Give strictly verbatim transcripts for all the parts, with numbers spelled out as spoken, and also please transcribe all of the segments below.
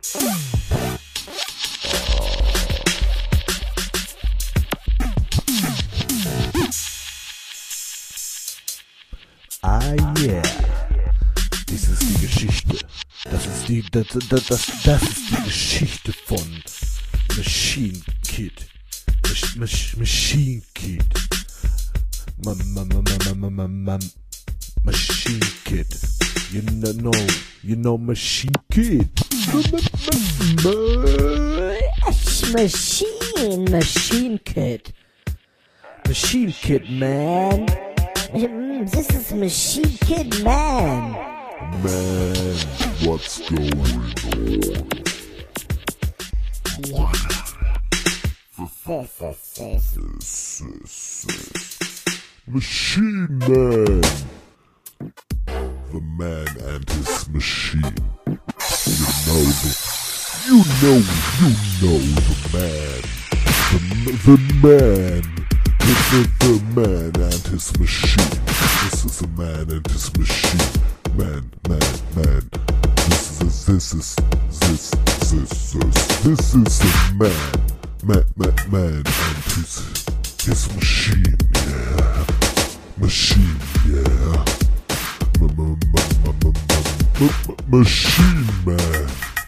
Ah yeah, dies ist die Geschichte. Das ist die, das, das, das, das ist die Geschichte von Machine Kid. Mach, mach, Machine Kid. Ma, ma, ma, ma, ma, ma, ma, Machine Kid. You know, you know Machine Kid. Machine, Machine Kid. Machine Kid, man. Mm, This is Machine Kid, man. Man, what's going on? This is Machine Man. The man and his machine. You know the, you know, you know the man. The, the man. The, the, the man and his machine. This is the man and his machine. Man, man, man. This is, this is, this, this, this, this is the man. Man, man, man and his, his machine, yeah. Machine, yeah. Machine man.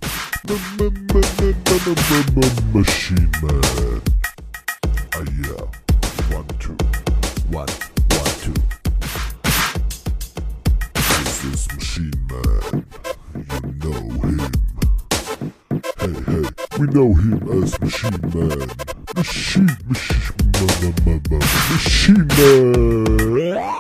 Machine man. Ah yeah. One, two. One, one, two. This is Machine Man. You know him. Hey, hey, we know him as Machine Man. Machine, machine, machine man.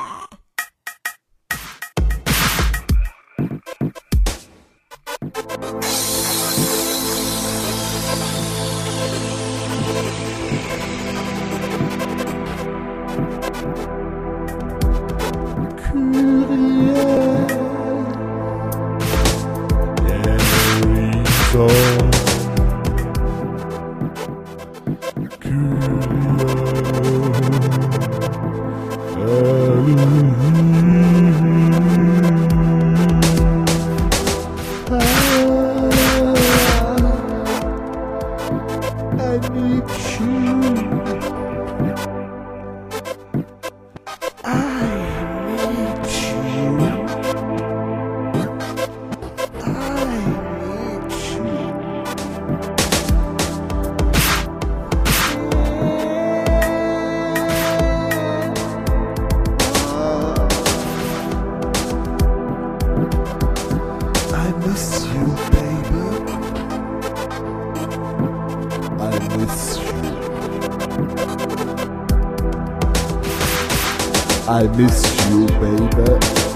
I miss you, baby.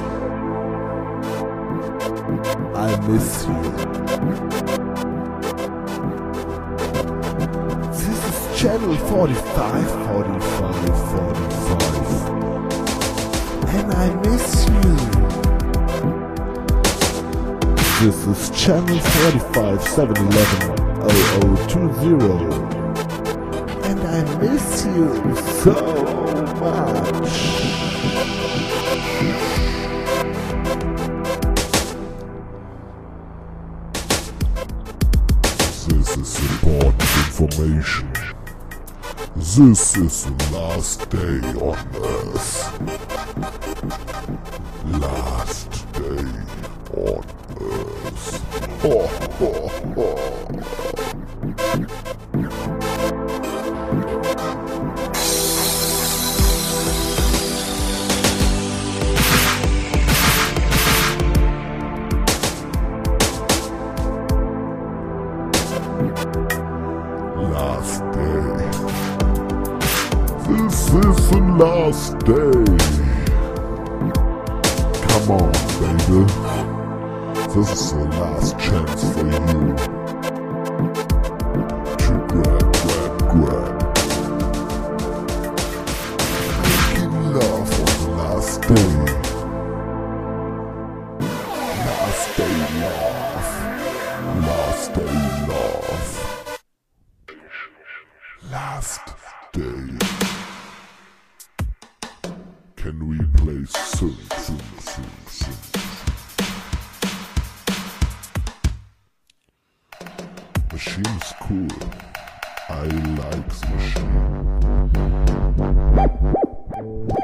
I miss you. This is channel forty-five, forty-five, forty-five. And I miss you. This is channel forty-five, seven eleven, oh oh two zero. And I miss you so much. This is important information. This is the last day on Earth. Last day on Earth. Ho, ho, ho. Last day. This is the last day. Come on, baby. This is the last chance for you to grab, grab, grab. Making love on the last day. Last day love. Last day love. Last day. Can we play sing, sing, sing, sing? Machine's cool. I likes machine.